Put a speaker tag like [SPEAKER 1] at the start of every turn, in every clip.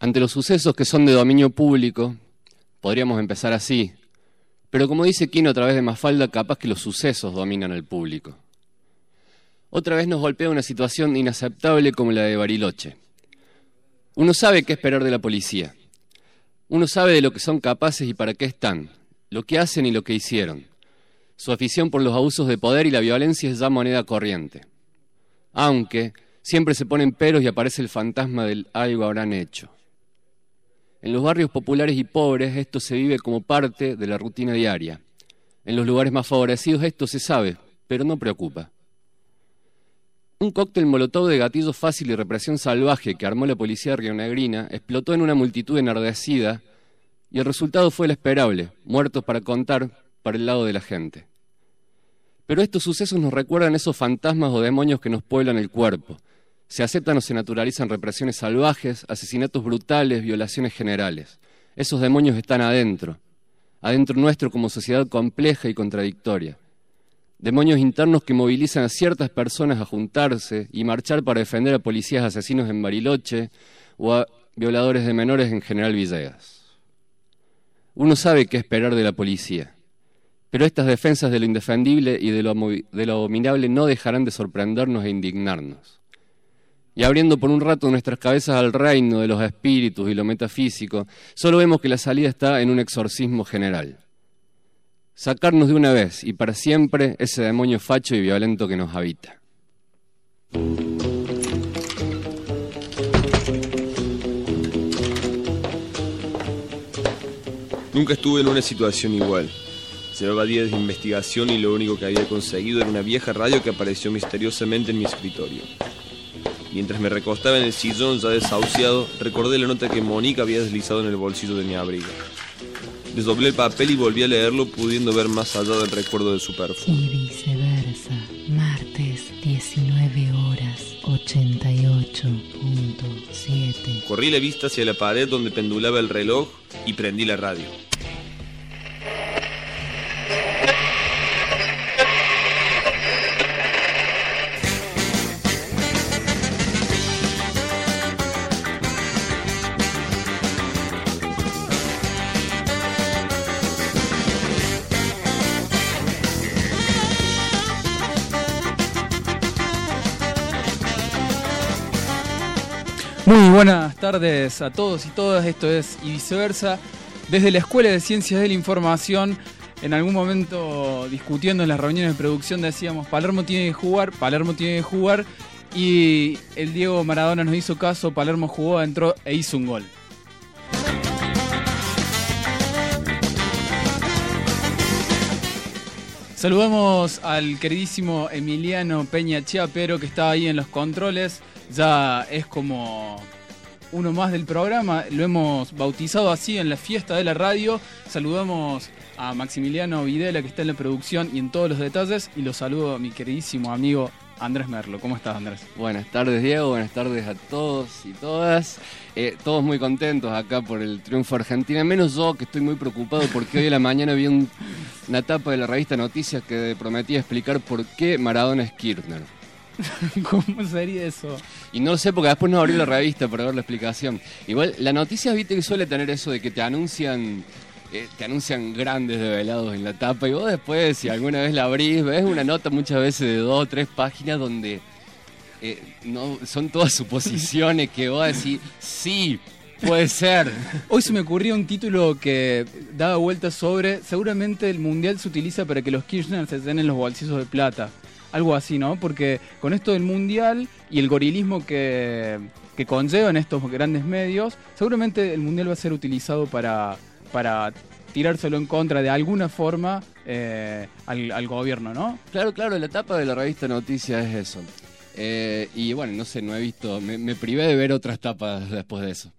[SPEAKER 1] Ante los sucesos que son de dominio público, podríamos empezar así, pero como dice Quino a través de Mafalda, capaz que los sucesos dominan al público. Otra vez nos golpea una situación inaceptable como la de Bariloche. Uno sabe qué esperar de la policía. Uno sabe de lo que son capaces y para qué están, lo que hacen y lo que hicieron. Su afición por los abusos de poder y la violencia es ya moneda corriente. Aunque siempre se ponen peros y aparece el fantasma del algo habrán hecho. En los barrios populares y pobres esto se vive como parte de la rutina diaria. En los lugares más favorecidos esto se sabe, pero no preocupa. Un cóctel molotov de gatillo fácil y represión salvaje que armó la policía rionegrina explotó en una multitud enardecida y el resultado fue el esperable, muertos para contar para el lado de la gente. Pero estos sucesos nos recuerdan esos fantasmas o demonios que nos pueblan el cuerpo. Se aceptan o se naturalizan represiones salvajes, asesinatos brutales, violaciones generales. Esos demonios están adentro nuestro como sociedad compleja y contradictoria. Demonios internos que movilizan a ciertas personas a juntarse y marchar para defender a policías asesinos en Bariloche o a violadores de menores en General Villegas. Uno sabe qué esperar de la policía, pero estas defensas de lo indefendible y de lo abominable no dejarán de sorprendernos e indignarnos. Y abriendo por un rato nuestras cabezas al reino de los espíritus y lo metafísico, solo vemos que la salida está en un exorcismo general. Sacarnos de una vez y para siempre ese demonio facho y violento que nos habita.
[SPEAKER 2] Nunca estuve en una situación igual. Llevaba días de investigación y lo único que había conseguido era una vieja radio que apareció misteriosamente en mi escritorio. Mientras me recostaba en el sillón ya desahuciado, recordé la nota que Mónica había deslizado en el bolsillo de mi abrigo. Desdoblé el papel y volví a leerlo, pudiendo ver más allá del recuerdo de su perfume.
[SPEAKER 3] Y viceversa, martes 19 horas 88.7.
[SPEAKER 2] Corrí la vista hacia la pared donde pendulaba el reloj y prendí la radio.
[SPEAKER 4] Muy buenas tardes a todos y todas, esto es Y Viceversa, desde la Escuela de Ciencias de la Información. En algún momento discutiendo en las reuniones de producción decíamos Palermo tiene que jugar, y el Diego Maradona nos hizo caso, Palermo jugó, entró e hizo un gol. Saludamos al queridísimo Emiliano Peña Chiapero, que está ahí en los controles. Ya es como uno más del programa, lo hemos bautizado así en la fiesta de la radio. Saludamos a Maximiliano Videla, que está en la producción y en todos los detalles, y lo saludo a mi queridísimo amigo Andrés Merlo. ¿Cómo estás, Andrés?
[SPEAKER 1] Buenas tardes, Diego, buenas tardes a todos y todas. Todos muy contentos acá por el triunfo argentino, menos yo, que estoy muy preocupado porque hoy a la mañana vi una tapa de la revista Noticias que prometía explicar por qué Maradona es Kirchner.
[SPEAKER 4] ¿Cómo sería eso?
[SPEAKER 1] Y no lo sé porque después no abrí la revista para ver la explicación. Igual, la noticia, viste que suele tener eso de que te anuncian grandes develados en la tapa y vos después, si alguna vez la abrís, ves una nota muchas veces de 2 o 3 páginas donde no son todas suposiciones que vos decís, sí, puede ser.
[SPEAKER 4] Hoy se me ocurrió un título que daba vueltas sobre, seguramente el Mundial se utiliza para que los Kirchner se den en los bolsillos de plata. Algo así, ¿no? Porque con esto del Mundial y el gorilismo que conllevan estos grandes medios, seguramente el Mundial va a ser utilizado para tirárselo en contra de alguna forma al gobierno, ¿no?
[SPEAKER 1] Claro, la tapa de la revista Noticias es eso. Y bueno, no sé, no he visto, me privé de ver otras tapas después de eso.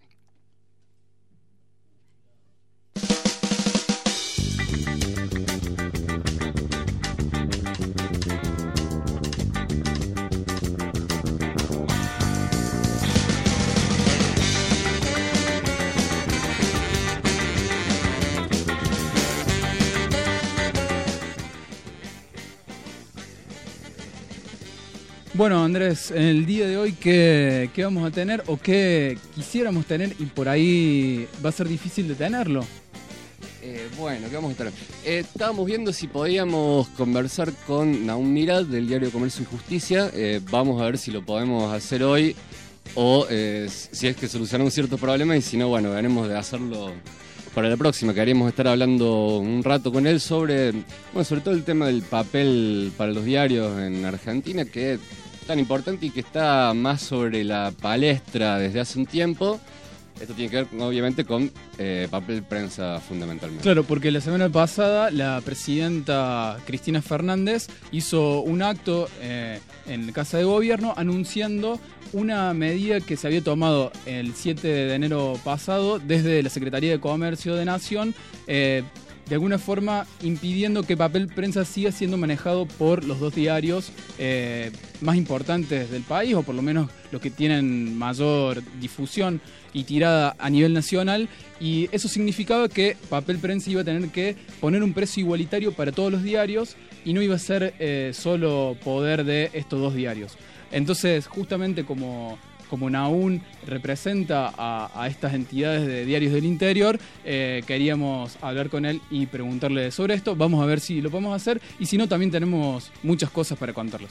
[SPEAKER 4] Bueno, Andrés, en el día de hoy, ¿qué vamos a tener o qué quisiéramos tener y por ahí va a ser difícil de tenerlo?
[SPEAKER 1] Bueno, ¿qué vamos a estar? Estábamos viendo si podíamos conversar con Nahum Mirad del diario Comercio y Justicia. Vamos a ver si lo podemos hacer hoy o si es que solucionamos ciertos problemas y si no, bueno, veremos de hacerlo para la próxima. Queríamos estar hablando un rato con él sobre todo el tema del papel para los diarios en Argentina, que es tan importante y que está más sobre la palestra desde hace un tiempo. Esto tiene que ver, obviamente, con papel prensa fundamentalmente.
[SPEAKER 4] Claro, porque la semana pasada la presidenta Cristina Fernández hizo un acto en Casa de Gobierno anunciando una medida que se había tomado el 7 de enero pasado desde la Secretaría de Comercio de Nación, de alguna forma impidiendo que papel prensa siga siendo manejado por los dos diarios más importantes del país, o por lo menos los que tienen mayor difusión y tirada a nivel nacional, y eso significaba que papel prensa iba a tener que poner un precio igualitario para todos los diarios y no iba a ser solo poder de estos dos diarios. Entonces, justamente como Nahum representa a estas entidades de diarios del interior, queríamos hablar con él y preguntarle sobre esto. Vamos a ver si lo podemos hacer y si no, también tenemos muchas cosas para contarles.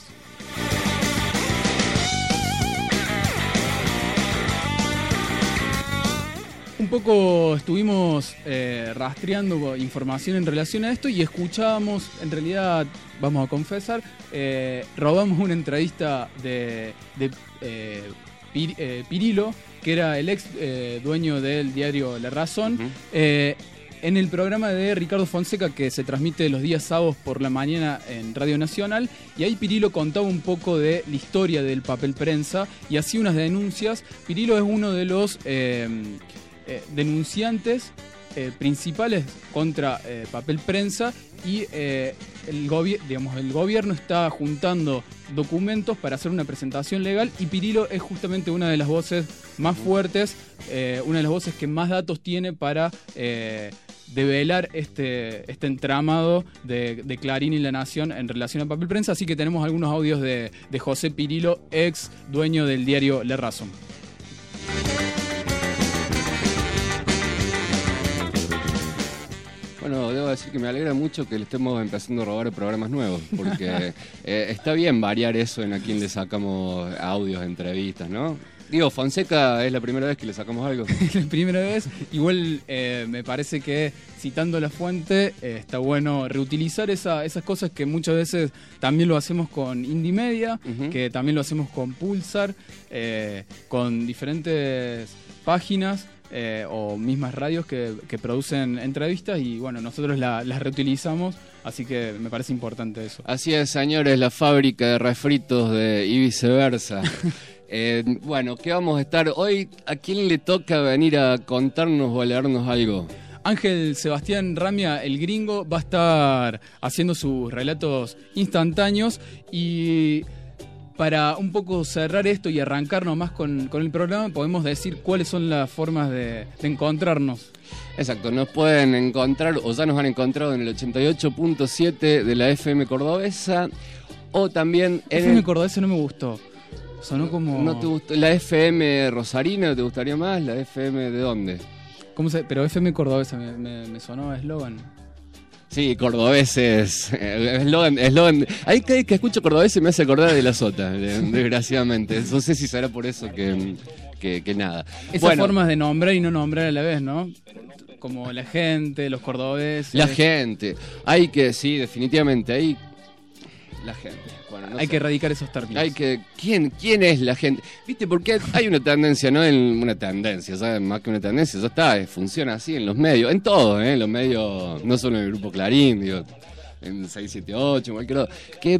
[SPEAKER 4] Un poco estuvimos rastreando información en relación a esto y escuchábamos, en realidad, vamos a confesar, robamos una entrevista de Pirilo, que era el ex dueño del diario La Razón, en el programa de Ricardo Fonseca, que se transmite los días sábados por la mañana en Radio Nacional, y ahí Pirilo contaba un poco de la historia del papel prensa y hacía unas denuncias. Pirilo es uno de los denunciantes principales contra papel prensa y el gobierno está juntando documentos para hacer una presentación legal y Pirilo es justamente una de las voces más fuertes, una de las voces que más datos tiene para develar este entramado de Clarín y La Nación en relación al papel prensa, así que tenemos algunos audios de José Pirilo, ex dueño del diario La Razón.
[SPEAKER 1] Bueno, debo decir que me alegra mucho que le estemos empezando a robar programas nuevos, porque está bien variar eso en a quién le sacamos audios, entrevistas, ¿no? Digo, Fonseca es la primera vez que le sacamos algo.
[SPEAKER 4] La primera vez. Igual me parece que, citando la fuente, está bueno reutilizar esas cosas que muchas veces también lo hacemos con Indie Media, que también lo hacemos con Pulsar, con diferentes páginas o mismas radios que producen entrevistas y bueno, nosotros las reutilizamos, así que me parece importante eso.
[SPEAKER 1] Así es, señores, la fábrica de refritos y viceversa. Bueno, ¿qué vamos a estar hoy? ¿A quién le toca venir a contarnos o a leernos algo?
[SPEAKER 4] Ángel Sebastián Ramia, el gringo, va a estar haciendo sus relatos instantáneos y para un poco cerrar esto y arrancar nomás con el programa, podemos decir cuáles son las formas de encontrarnos.
[SPEAKER 1] Exacto, nos pueden encontrar o ya nos han encontrado en el 88.7 de la FM cordobesa o también en
[SPEAKER 4] FM cordobesa no me gustó. Sonó como...
[SPEAKER 1] ¿No te gustó? ¿La FM rosarina te gustaría más? ¿La FM de dónde?
[SPEAKER 4] ¿Cómo se...? Pero FM cordobesa me sonó eslogan.
[SPEAKER 1] Sí, cordobeses. Eslogan. Ahí cada vez que escucho cordobés me hace acordar de La Sota, desgraciadamente. No sé si será por eso que nada.
[SPEAKER 4] Esas formas de nombrar y no nombrar a la vez, ¿no? Como la gente, los cordobeses.
[SPEAKER 1] La gente. Hay que, sí, definitivamente, hay... La gente. Bueno, no
[SPEAKER 4] hay
[SPEAKER 1] sé.
[SPEAKER 4] Que erradicar esos términos.
[SPEAKER 1] ¿Quién es la gente? ¿Viste? Porque hay una tendencia, ¿no? Una tendencia, ¿sabes? Más que una tendencia, ya está, funciona así en los medios, en todo, en los medios, no solo en el Grupo Clarín, digo, en 678, en cualquier otro, que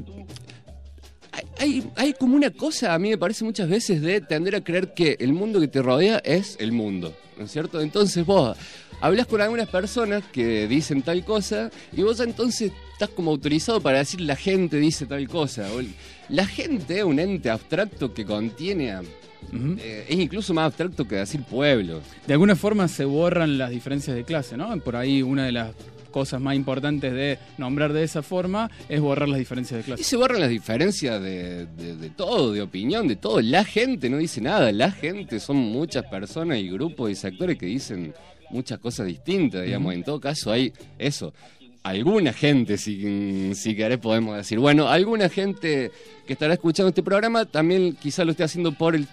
[SPEAKER 1] hay como una cosa, a mí me parece muchas veces, de tender a creer que el mundo que te rodea es el mundo, ¿no es cierto? Entonces vos hablas con algunas personas que dicen tal cosa y vos entonces estás como autorizado para decir la gente dice tal cosa. La gente es un ente abstracto que contiene es incluso más abstracto que decir pueblo.
[SPEAKER 4] De alguna forma se borran las diferencias de clase, ¿no? Por ahí una de las cosas más importantes de nombrar de esa forma es borrar las diferencias de clase.
[SPEAKER 1] Y se borran las diferencias de todo, de opinión, de todo. La gente no dice nada, la gente son muchas personas y grupos y sectores que dicen muchas cosas distintas, digamos. En todo caso hay eso. Alguna gente, si querés podemos decir, bueno, alguna gente que estará escuchando este programa también quizá lo esté haciendo por el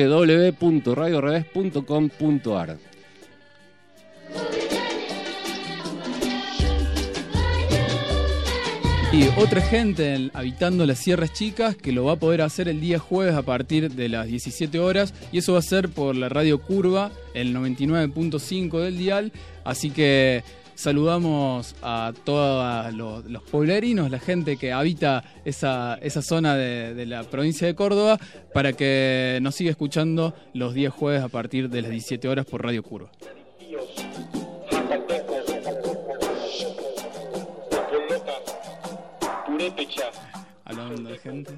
[SPEAKER 1] www.radiorevés.com.ar.
[SPEAKER 4] Y otra gente habitando las Sierras Chicas que lo va a poder hacer el día jueves a partir de las 17 horas, y eso va a ser por la radio Curva, el 99.5 del dial, así que saludamos a todos los pueblerinos, la gente que habita esa zona de la provincia de Córdoba, para que nos siga escuchando los días jueves a partir de las 17 horas por Radio Curva. Hablando de gente.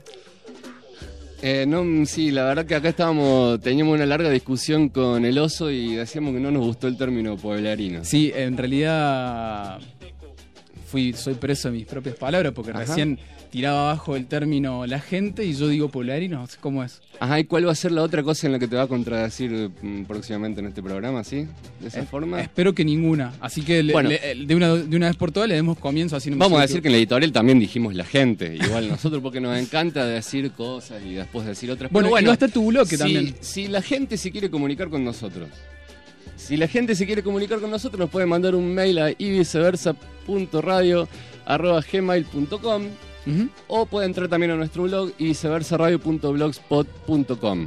[SPEAKER 1] Sí, la verdad que acá teníamos una larga discusión con el oso y decíamos que no nos gustó el término pueblerino.
[SPEAKER 4] Sí, en realidad soy preso de mis propias palabras porque recién tiraba abajo el término la gente y yo digo pueblerino, ¿cómo es?
[SPEAKER 1] Ajá, ¿y cuál va a ser la otra cosa en la que te va a contradecir próximamente en este programa, sí? ¿De esa forma?
[SPEAKER 4] Espero que ninguna, así que de una vez por todas le demos comienzo así.
[SPEAKER 1] Vamos a decir que en la editorial también dijimos la gente, igual nosotros porque nos encanta decir cosas y después decir otras.
[SPEAKER 4] Bueno, va a estar tu bloque también.
[SPEAKER 1] Si la gente se quiere comunicar con nosotros, nos puede mandar un mail a ibiceversa.radio@gmail.com. O puede entrar también a nuestro blog y viceversaradio.blogspot.com.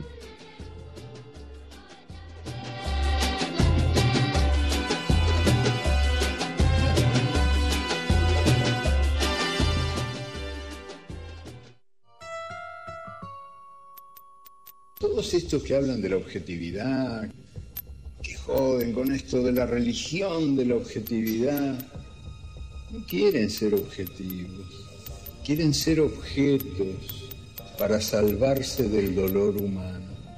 [SPEAKER 5] Todos estos que hablan de la objetividad, que joden con esto de la religión de la objetividad, no quieren ser objetivos. Quieren ser objetos para salvarse del dolor humano.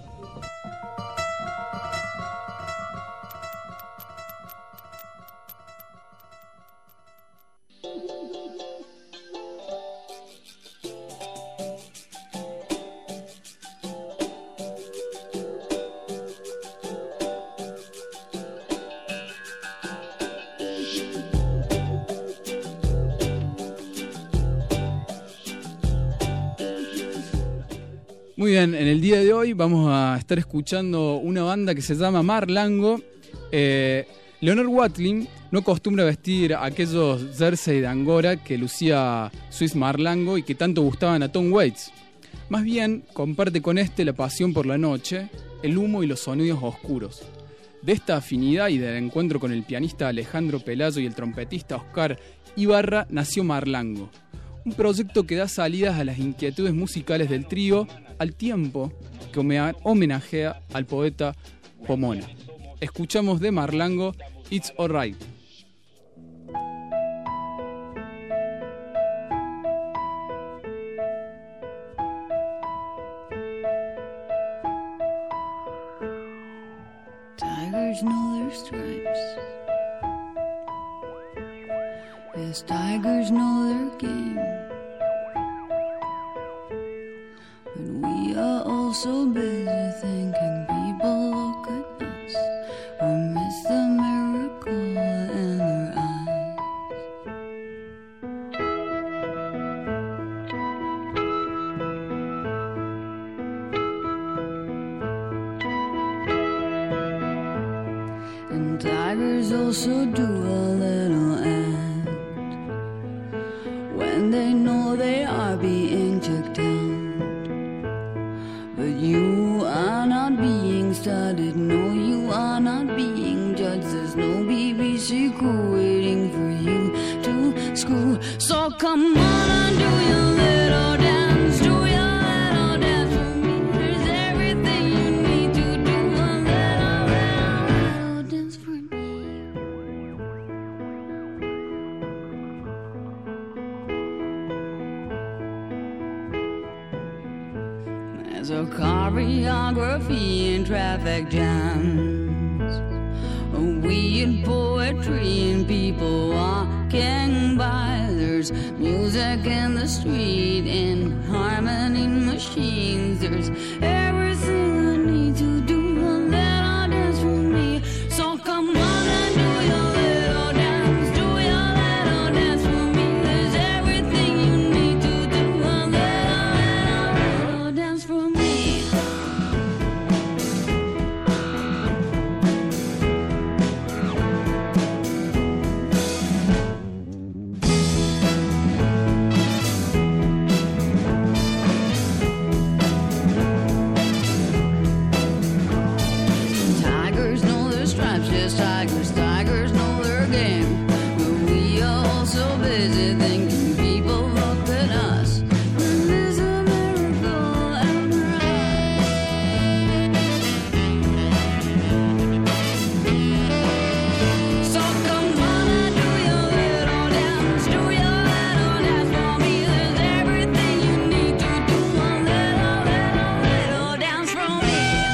[SPEAKER 4] Muy bien, en el día de hoy vamos a estar escuchando una banda que se llama Marlango. Leonor Watling no acostumbra vestir aquellos jersey de Angora que lucía Swiss Marlango y que tanto gustaban a Tom Waits. Más bien, comparte con la pasión por la noche, el humo y los sonidos oscuros. De esta afinidad y del encuentro con el pianista Alejandro Pelayo y el trompetista Oscar Ibarra nació Marlango, un proyecto que da salidas a las inquietudes musicales del trío al tiempo que homenajea al poeta Pomona. Escuchamos de Marlango It's Alright.
[SPEAKER 6] Tigers know their stripes, as tigers know their game. But we are all so busy thinking people look at us, we miss the miracle in their eyes. And tigers also do a little act when they know they are being checked out. But you are not being studied, no, you are not being judged. There's no BBC crew waiting for you to school. So come on and do your little dance, do your little dance for me. There's everything you need to do a little dance for me. There's a choreography in traffic jams, a weird poetry and people are walking by. There's music in the street and harmony machines. There's everything I need to do a little dance for me. So come on and do your little dance, do your little dance for me. There's everything you need to do a little dance for me. Tigers know their stripes, yes, tigers. Tigers know their game. But we are all so busy thinking people look at us. And there's a miracle after us. So come on and do your little dance, do your little dance for me. There's everything you need to do a little dance for me.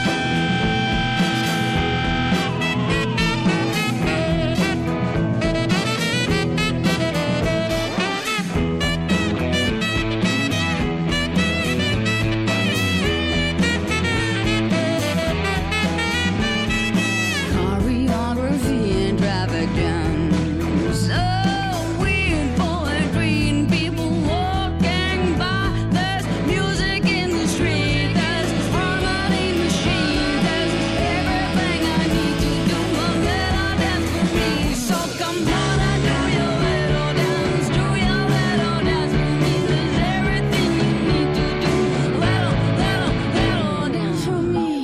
[SPEAKER 6] Choreography and traffic jams. So weird, poetry and people walking by. There's music in the street. There's harmony machine. There's everything I need to do a little dance for me. So come on and do your little dance, do your little dance for me. There's everything you need to do a little dance for me.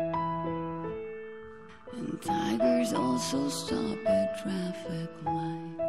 [SPEAKER 6] And tigers also stop at traffic lights.